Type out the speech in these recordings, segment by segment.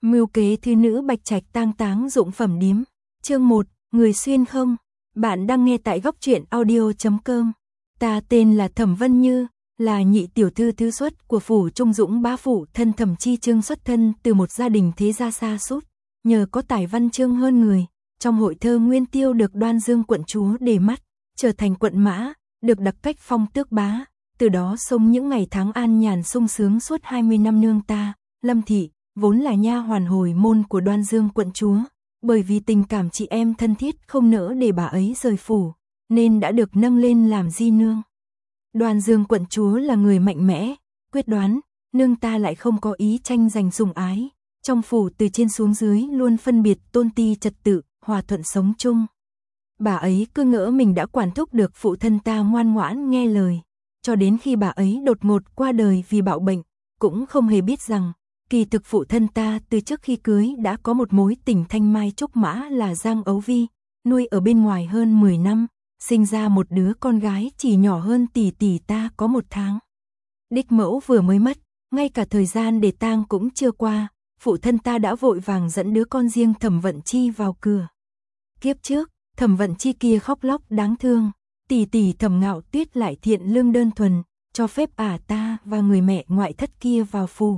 Mưu kế thư nữ Bạch Trạch tang táng dụng phẩm điếm. Chương 1, người xuyên không. Bạn đang nghe tại góc truyện audio.com. Ta tên là Thẩm Vân Như, là nhị tiểu thư thứ xuất của phủ Trung Dũng bá phụ thân Thẩm Chi Chương, xuất thân từ một gia đình thế gia xa sút, nhờ có tài văn chương hơn người, trong hội thơ Nguyên Tiêu được Đoan Dương quận chúa để mắt, trở thành quận mã, được đặc cách phong tước bá, từ đó sống những ngày tháng an nhàn sung sướng suốt 20 năm. Nương ta, Lâm thị, vốn là nha hoàn hồi môn của Đoan Dương quận chúa, bởi vì tình cảm chị em thân thiết không nỡ để bà ấy rời phủ, nên đã được nâng lên làm di nương. Đoan Dương quận chúa là người mạnh mẽ, quyết đoán, nương ta lại không có ý tranh giành sủng ái, trong phủ từ trên xuống dưới luôn phân biệt tôn ti trật tự, hòa thuận sống chung. Bà ấy cứ ngỡ mình đã quản thúc được phụ thân ta ngoan ngoãn nghe lời, cho đến khi bà ấy đột ngột qua đời vì bạo bệnh, cũng không hề biết rằng kỳ thực phụ thân ta từ trước khi cưới đã có một mối tình thanh mai trúc mã là Giang Ấu Vi, nuôi ở bên ngoài hơn 10 năm, sinh ra một đứa con gái chỉ nhỏ hơn tỷ tỷ ta có 1 tháng. Đích mẫu vừa mới mất, ngay cả thời gian để tang cũng chưa qua, phụ thân ta đã vội vàng dẫn đứa con riêng Thẩm Vận Chi vào cửa. Kiếp trước, Thẩm Vận Chi kia khóc lóc đáng thương, tỷ tỷ Thẩm Ngạo Tuyết lại thiện lương đơn thuần, cho phép ta và người mẹ ngoại thất kia vào phủ.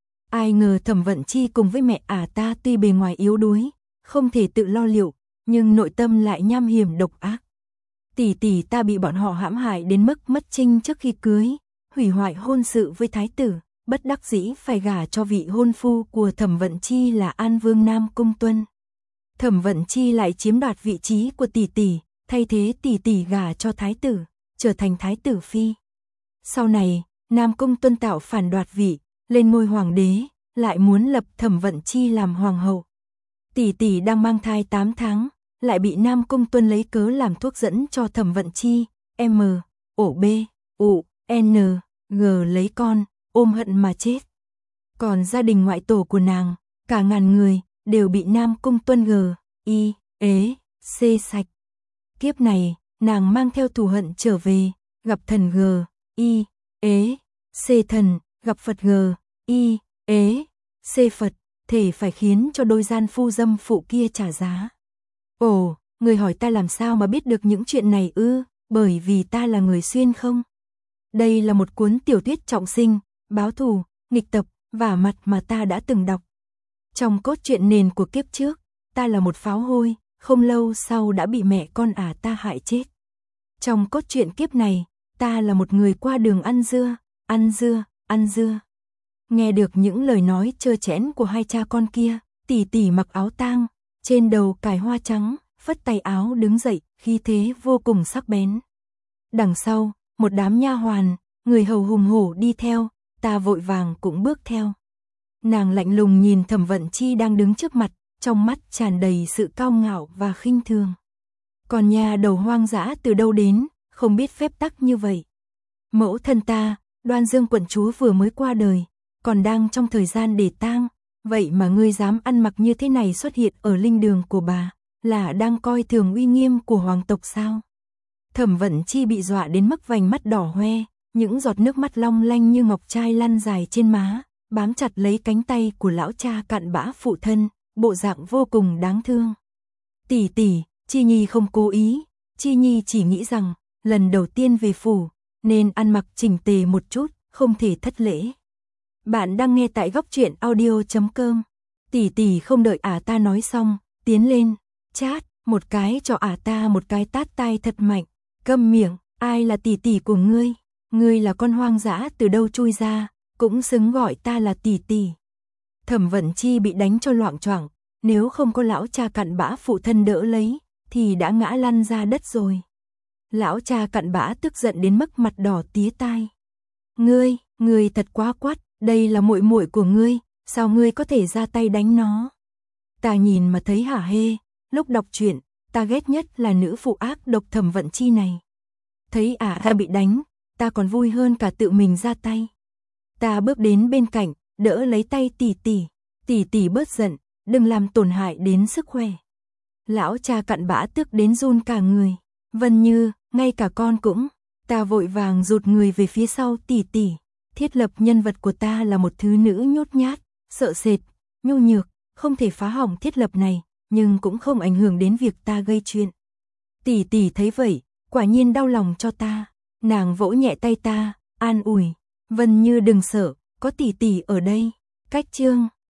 Ai ngờ Thẩm Vận Chi cùng với mẹ ta tuy bề ngoài yếu đuối, không thể tự lo liệu, nhưng nội tâm lại nham hiểm độc ác. Tỷ tỷ ta bị bọn họ hãm hại đến mức mất trinh trước khi cưới, hủy hoại hôn sự với thái tử, bất đắc dĩ phải gả cho vị hôn phu của Thẩm Vận Chi là An Vương Nam Cung Tuân. Thẩm Vận Chi lại chiếm đoạt vị trí của tỷ tỷ, thay thế tỷ tỷ gả cho thái tử, trở thành thái tử phi. Sau này, Nam Cung Tuân tạo phản đoạt vị, lên ngôi hoàng đế, lại muốn lập Thẩm Vận Chi làm hoàng hậu. Tỷ tỷ đang mang thai 8 tháng, lại bị Nam Cung Tuân lấy cớ làm thuốc dẫn cho Thẩm Vận Chi, ổ B, ụ, N, G lấy con, ôm hận mà chết. Còn gia đình ngoại tổ của nàng, cả ngàn người, đều bị Nam Cung Tuân C sạch. Kiếp này, nàng mang theo thù hận trở về, gặp thần C thần, gặp Phật C Phật, thể phải khiến cho đôi gian phu dâm phụ kia trả giá. Ồ, người hỏi ta làm sao mà biết được những chuyện này ư? Bởi vì ta là người xuyên không? Đây là một cuốn tiểu thuyết trọng sinh, báo thù, nghịch tập, vả mặt mà ta đã từng đọc. Trong cốt truyện nền của kiếp trước, ta là một pháo hôi, không lâu sau đã bị mẹ con ta hại chết. Trong cốt truyện kiếp này, ta là một người qua đường ăn dưa. Nghe được những lời nói trơ trẽn của hai cha con kia, tỷ tỷ mặc áo tang, trên đầu cài hoa trắng, phất tay áo đứng dậy, khí thế vô cùng sắc bén. Đằng sau, một đám nha hoàn, người hầu hùng hổ đi theo, ta vội vàng cũng bước theo. Nàng lạnh lùng nhìn Thẩm Vận Chi đang đứng trước mặt, trong mắt tràn đầy sự cao ngạo và khinh thường. Còn nhà đầu hoang dã từ đâu đến, không biết phép tắc như vậy. Mẫu thân ta, Đoan Dương quận chúa vừa mới qua đời, còn đang trong thời gian để tang, vậy mà ngươi dám ăn mặc như thế này xuất hiện ở linh đường của bà, là đang coi thường uy nghiêm của hoàng tộc sao? Thẩm Vận Chi bị dọa đến mức vành mắt đỏ hoe, những giọt nước mắt long lanh như ngọc trai lăn dài trên má, bám chặt lấy cánh tay của lão cha cặn bã phụ thân, bộ dạng vô cùng đáng thương. Tỷ tỷ, Chi Nhi không cố ý, Chi Nhi chỉ nghĩ rằng, lần đầu tiên về phủ, nên ăn mặc chỉnh tề một chút, không thể thất lễ. Bạn đang nghe tại góc truyện audio.com. Tỷ tỷ không đợi ta nói xong, tiến lên, chát, một cái cho ta một cái tát tai thật mạnh. Câm miệng, ai là tỷ tỷ của ngươi? Ngươi là con hoang dã từ đâu chui ra, cũng xứng gọi ta là tỷ tỷ. Thẩm Vận Chi bị đánh cho loạng choạng, nếu không có lão cha cặn bã phụ thân đỡ lấy, thì đã ngã lăn ra đất rồi. Lão cha cặn bã tức giận đến mức mặt đỏ tía tai. Ngươi thật quá quắt, đây là muội muội của ngươi, sao ngươi có thể ra tay đánh nó? Ta nhìn mà thấy hả hê, lúc đọc truyện, ta ghét nhất là nữ phụ ác độc Thẩm Vận Chi này. Thấy ta bị đánh, ta còn vui hơn cả tự mình ra tay. Ta bước đến bên cạnh, đỡ lấy tay tỷ tỷ bớt giận, đừng làm tổn hại đến sức khỏe. Lão cha cặn bã tức đến run cả người. Vân Như, ngay cả con cũng. Ta vội vàng rụt người về phía sau tỷ. Thiết lập nhân vật của ta là một thứ nữ nhút nhát, sợ sệt, nhu nhược, không thể phá hỏng thiết lập này, nhưng cũng không ảnh hưởng đến việc ta gây chuyện. Tỷ tỷ thấy vậy, quả nhiên đau lòng cho ta. Nàng vỗ nhẹ tay ta, an ủi. Vân Như đừng sợ, có tỷ tỷ ở đây. Cách chương